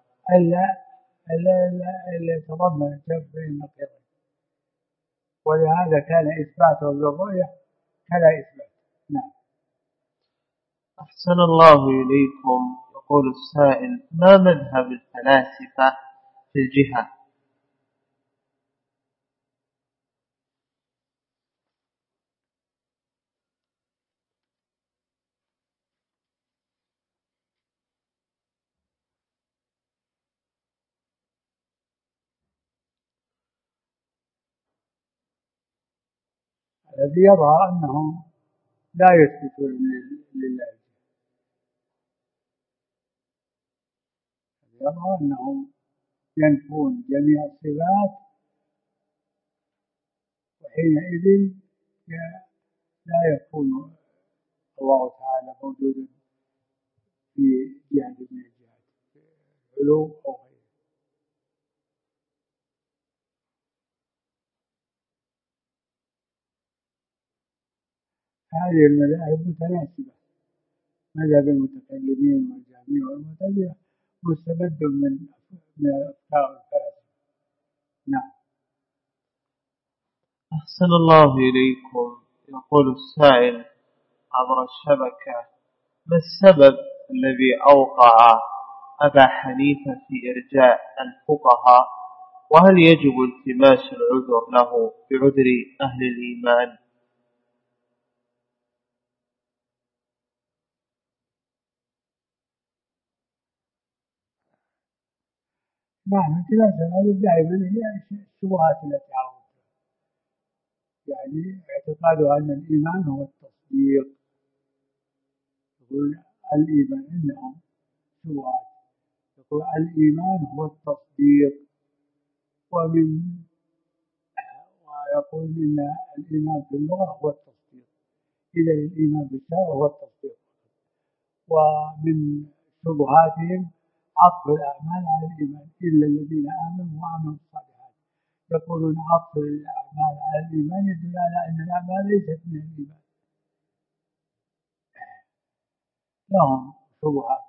إلا يتضمن الجمع بين النقيضين، ولهذا كان إثباته للرؤية كلا إثبات. نعم. أحسن الله إليكم. يقول السائل: ما مذهب الفلاسفة في الجهة؟ الذي يظهر أنهم لا يثبتون لله، يظهر أنهم ينفون جميع الصفات، وحينئذ لا يكون الله تعالى موجودا في جهة من الجهات، علو أو غيره. هذه المذاهب متناسبة، مذهب المتكلمين والجهمية والمعتزلة مستمد من الأفكار الفلسفة. نعم. أحسن الله إليكم. يقول السائل عبر الشبكة: ما السبب الذي أوقع أبا حنيفة في إرجاء الفقهاء؟ وهل يجب التماس العذر له بعذر أهل الإيمان؟ نعم، التماس العذر دائما هي الشبهات التي عرضت، يعني اعتقادها أن الإيمان هو التصديق. يقول الإيمان إنهم شبهات، يقول الإيمان هو التصديق، ويقول إن الإيمان في اللغة هو التصديق، إذا الإيمان بالشرع هو التصديق. ومن شبهاتهم عطف الأعمال على الإيمان إلا الذين آمنوا وعملوا الصالحات، يقولون عطف الأعمال على الإيمان يدل على أن الأعمال ليست من الإيمان، لهم شبهات.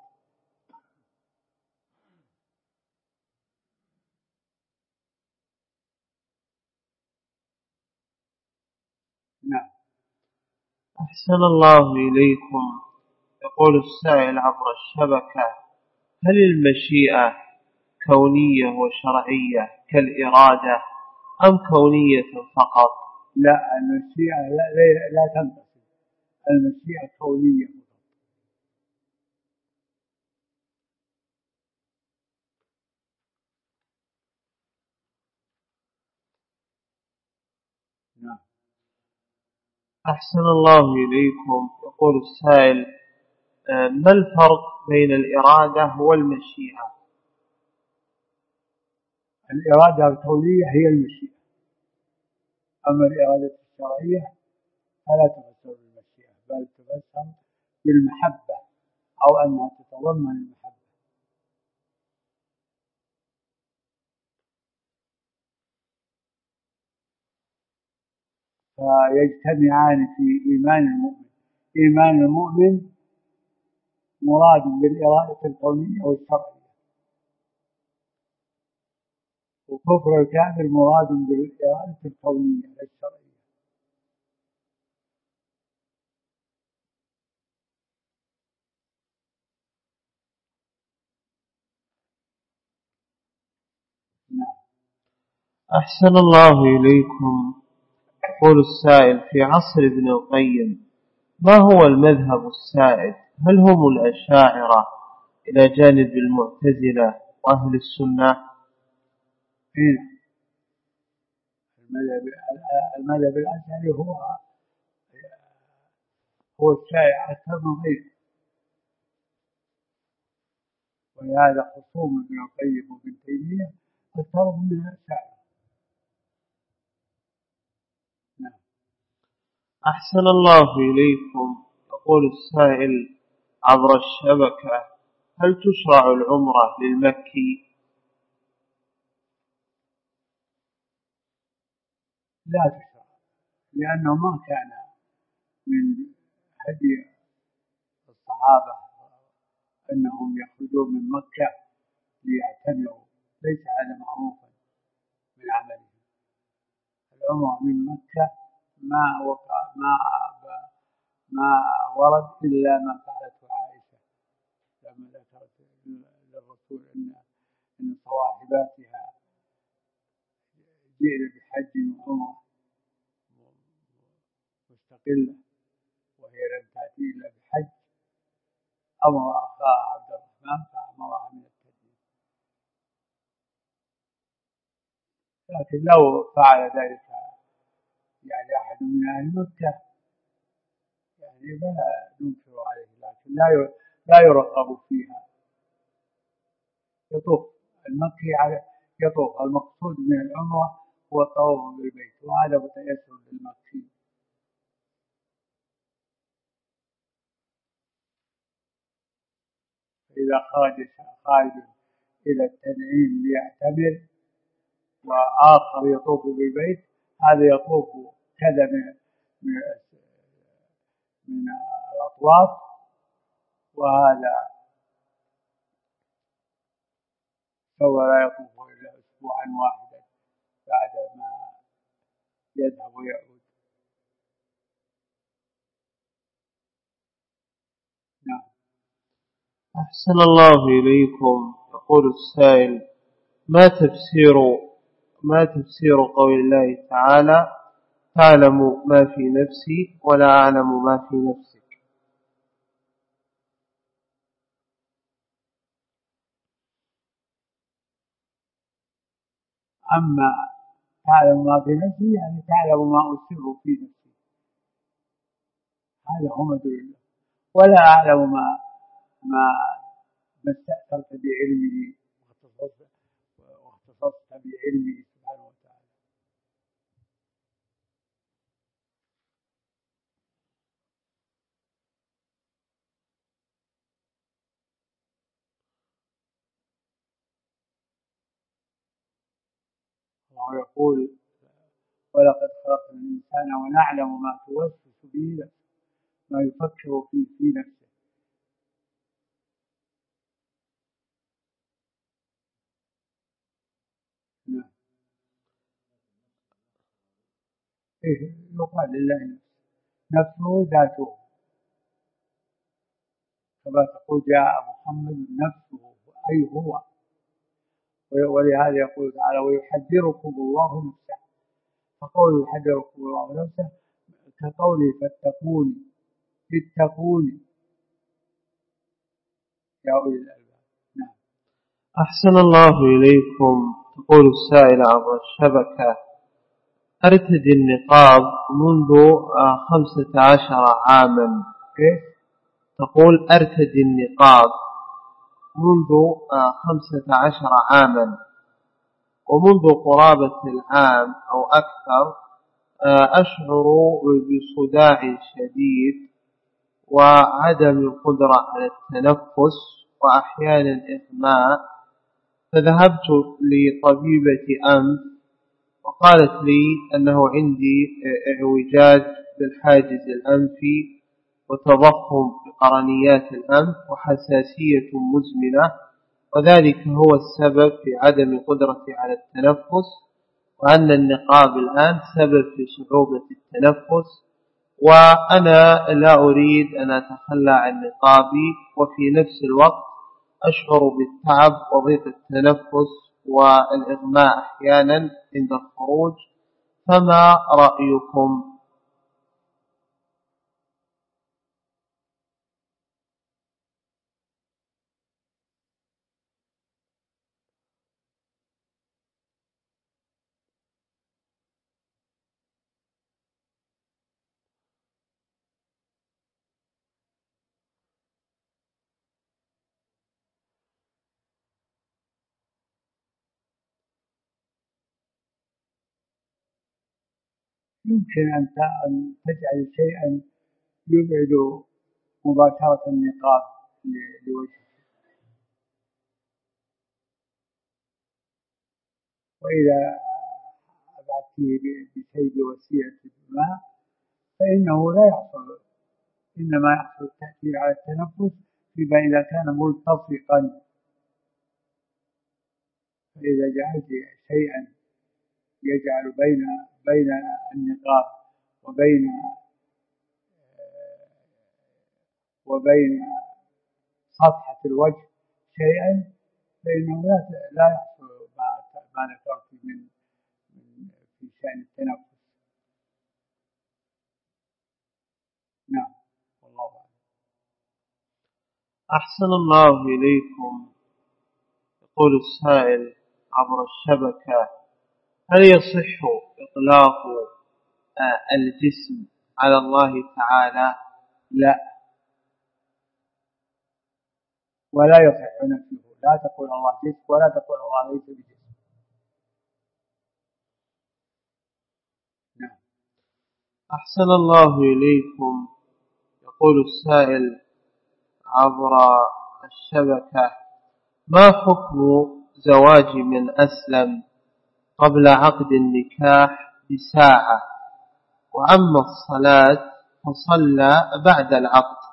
نعم. أحسن الله إليكم. يقول السائل عبر الشبكة: هل المشيئة كونية وشرعية كالإرادة أم كونية فقط؟ لا، المشيئة لا تنقسم، المشيئة كونية فقط. نعم. أحسن الله إليكم. يقول السائل: ما الفرق بين الإرادة والمشيئة؟ الإرادة الكونية هي المشيئة، أما الإرادة الشرعية فلا تفسر بالمشيئة، بل تفسر بالمحبة، أو أنها تتضمن المحبة. فيجتمعان في إيمان المؤمن. إيمان المؤمن مراد بالإرادة الكونية والشرعية، وكفر الكافر مراد بالإرادة الكونية والشرعية. نعم. أحسن الله إليكم. يقول السائل: في عصر ابن القيم ما هو المذهب السائد؟ هل هم الأشاعرة إلى جانب المعتزلة وأهل السنة؟ هنا المذهب الأشعري هو الشائع أكثر من غيره، ولهذا خصوم ابن القيم وابن تيمية أكثر من الأشاعرة. نعم. أحسن الله إليكم. يقول السائل عبر الشبكة: هل تشرع العمرة للمكي؟ لا تشرع، لأنه ما كان من هدي الصحابة أنهم يخرجون من مكة ليعتمروا، ليس هذا معروفا من عملهم. العمرة من مكة ما وقع ما ورد إلا ما فعلته عائشة لما ذكرت للرسول أن صواحباتها جئن بحج وعمرة مستقلة وهي لم تأتي إلا بحج، أمر أخاها عبد الرحمن فأمرها من التدبير. لكن لو فعل ذلك يعني أحد من أهل مكة يعني فلا ننكر عليه، لكن لا يرغب فيها. يطوف المكي على يطوف، المقصود من العمرة هو الطواف بالبيت، وهذا متيسر للمكي. إذا خارج إلى التنعيم ليعتمر وآخر يطوف بالبيت، هذا يطوف كذا من الأطواف، وهذا سوى لا يطوف إلا أسبوعا واحدا بعد ما يذهب ويعود. نعم. أحسن الله إليكم. يقول السائل: ما تفسير قول الله تعالى: تعلم ما في نفسي ولا أعلم ما في نفسك؟ أما تعلم ما في نفسي يعني تعلم ما أسر في نفسي، هذا هو مدل الله. ولا أعلم ما استأثرت بعلمه واختصصت بعلمه سبحانه وتعالى. الله يقول: ولقد خلقنا الإنسان ونعلم ما توسوس به نفسه، ما يفكر فيه في نفسه. نعم. إيه يقال لله نفسه ذاته، كما تقول جاء محمد نفسه أي هو. ولهذا يقول تعالى: ويحذركم الله نفسه. فقوله يحذركم الله نفسه كقوله فاتقوني اتقوني يا أولي الألباب. نعم. أحسن الله إليكم. تقول السائل عبر الشبكة: أرتدي النقاب منذ 15 عاما. تقول: أرتدي النقاب منذ 15 عاما، ومنذ قرابة العام أو أكثر أشعر بصداع شديد وعدم القدرة على التنفس وأحيانا إغماء. فذهبت لطبيبة أنف وقالت لي أنه عندي اعوجاج بالحاجز الأنفي وتضخم بقرنيات الأنف وحساسية مزمنة، وذلك هو السبب في عدم قدرتي على التنفس، وأن النقاب الآن سبب في صعوبة التنفس، وأنا لا أريد أن أتخلى عن نقابي، وفي نفس الوقت أشعر بالتعب وضيق التنفس والإغماء أحيانا عند الخروج، فما رأيكم؟ يمكن أن تجعل شيئا يبعد مباشرة النقاب لوجهه، وإذا أبعدته بشيء بوسيلة ما فإنه لا يحصل إنما يحصل التأثير على التنفس فيما إذا كان ملتصقا. فإذا جعلت شيئا يجعل بين النقاب وبين صفحة الوجه شيئا، فإنه لا يحصل ما ذكرت من في شأن التنفس. نعم، والله أعلم. أحسن الله إليكم. يقول السائل عبر الشبكة: هل يصح إطلاق الجسم على الله تعالى؟ لا، ولا يصح نفيه. لا تقول الله جسم ولا تقول الله ليس بجسم. نعم. أحسن الله إليكم. يقول السائل عبر الشبكة: ما حكم زواج من أسلم قبل عقد النكاح بساعة وأما الصلاة فصلى بعد العقد؟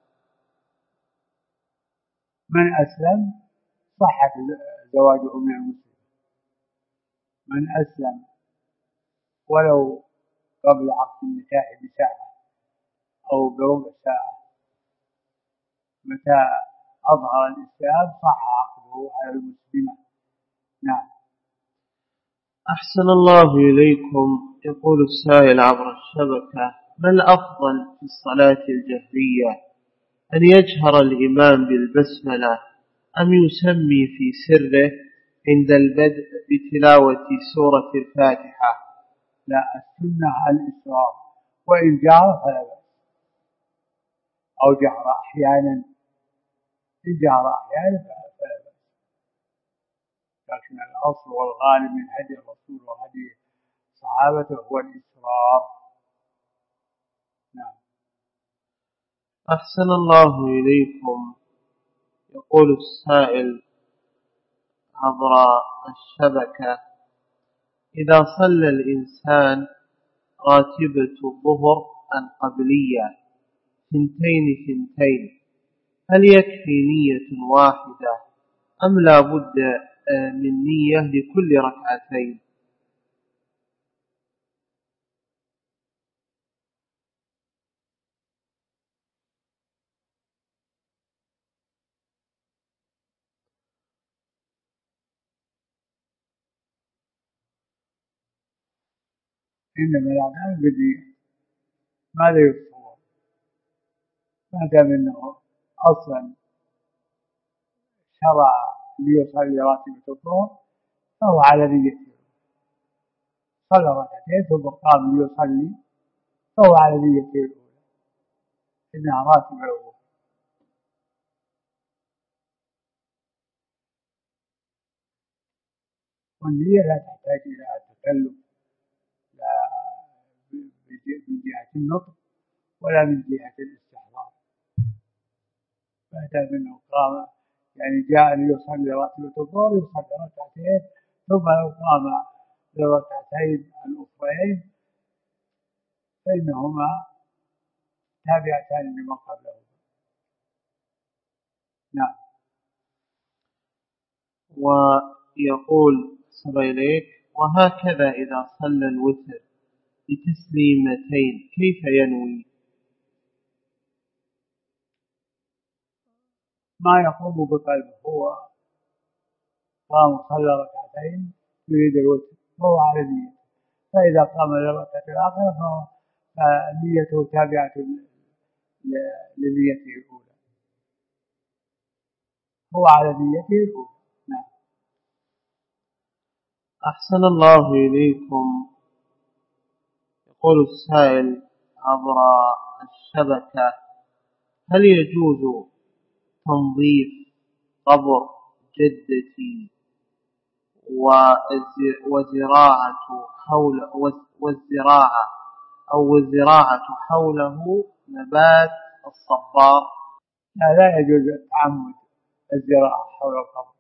من أسلم صح زواجه من المسلم. من أسلم ولو قبل عقد النكاح بساعة أو بربع ساعة، متى أظهر الإسلام صح عقده على المسلمة. نعم. أحسن الله إليكم. يقول السائل عبر الشبكة: ما الأفضل في الصلاة الجهرية، أن يجهر الإمام بالبسملة أم يسمي في سره عند البدء بتلاوة سورة الفاتحة؟ لا، السنة الإسرار، وإن جهر فلا بأس، أو جهر أحيانا. إن جهر أحيانا فلا بأس، لكن الأصل والغالب من هدي الرسول وهدي صحابته هو الإسرار. نعم. أحسن الله إليكم. يقول السائل عبر الشبكة: إذا صلى الإنسان راتبة الظهر القبلية 2 هل يكفي نية واحدة أم لا بد من نية لكل ركعتين؟ إنما الأعمال بالنية، ماذا يتصور؟ ما دام أنه أصلا شرع ليصلي راتبة الظهر فهو على نيته. صلى ركعتين ثم قام ليصلي فهو على نيته الأولى، إنها راتبة الظهر. والنية لا تحتاج إلى تكلف، لا من جهة النطق ولا من جهة الاستحضار. ما دام أنه قام يعني جاء ليصلي راتبة الظهر يصلي ركعتين، ثم لو قام للركعتين الأخرين فإنهما تابعتان لما قبله. نعم. ويقول سبيليك: وهكذا إذا صلى الوتر بتسليمتين كيف ينوي؟ ما يقوم بقلبه، هو قام صلى ركعتين يريد الوتر فهو على نيته، فإذا قام للركعة الآخرة فنيته تابعة لنيته الأولى، هو على نيته الأولى. نعم. أحسن الله إليكم. يقول السائل عبر الشبكة: هل يجوز تنظيف قبر جدتي والزراعة حوله نبات الصبار؟ لا يجوز تعمد الزراعة حول القبر.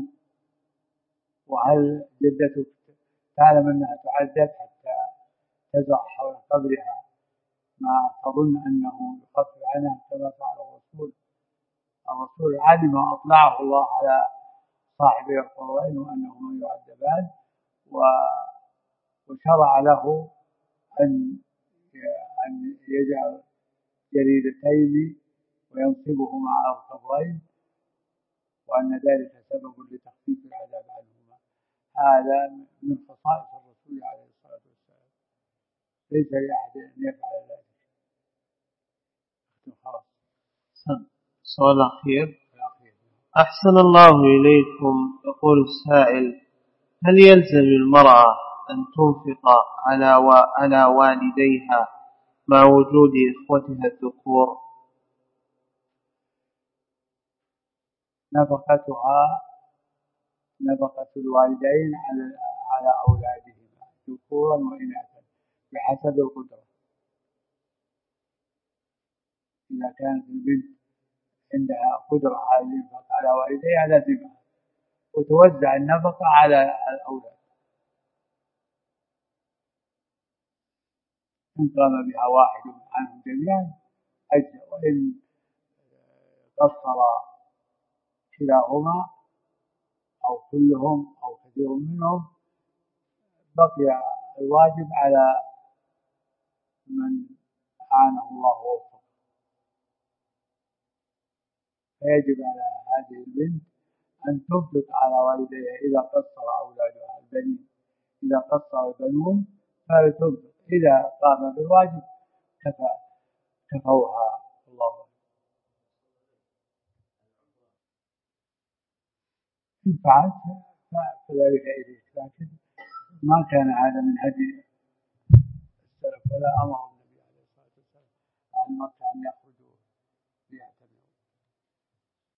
وهل جدتك تعلم أنها تعذب حتى تزرع حول قبرها ما تظن أنه يخفف عنها كما فعل الرسول. الرسول علم أطلعه الله على صاحبي القبرين وأنهما يعذبان، وشرع له أن يجعل جريدتين وينصبهما على القبرين، وأن ذلك سبب لتخفيف العذاب عنهما. هذا من خصائص الرسول عليه الصلاة والسلام، ليس لأحد أن يفعل ذلك. خلاص. سؤال أخير. أحسن الله إليكم. يقول السائل: هل يلزم المرأة أن تنفق على والديها مع وجود إخوتها الذكور؟ نفقة الوالدين على أولادهما ذكورا وإناثا بحسب القدرة. إذا كانت البنت عندها قدرة على الإنفاق على والديها لازمها، وتوزع النفقة على الأولاد. إن قام بها واحد عنهم جميعا أجزاء، وإن قصر كلاهما أو كلهم أو كثير منهم بقي الواجب على من أعانه الله ووفقه. فيجب على هذه البنت أن تنفق على والديها إذا قصر أولادها البنين. إذا قصر البنون فلتنفق، إذا قام بالواجب كفوها الله. إن فعلت فذلك إليك، لكن ما كان هذا من هدي السلف ولا أمر النبي عليه الصلاة والسلام أن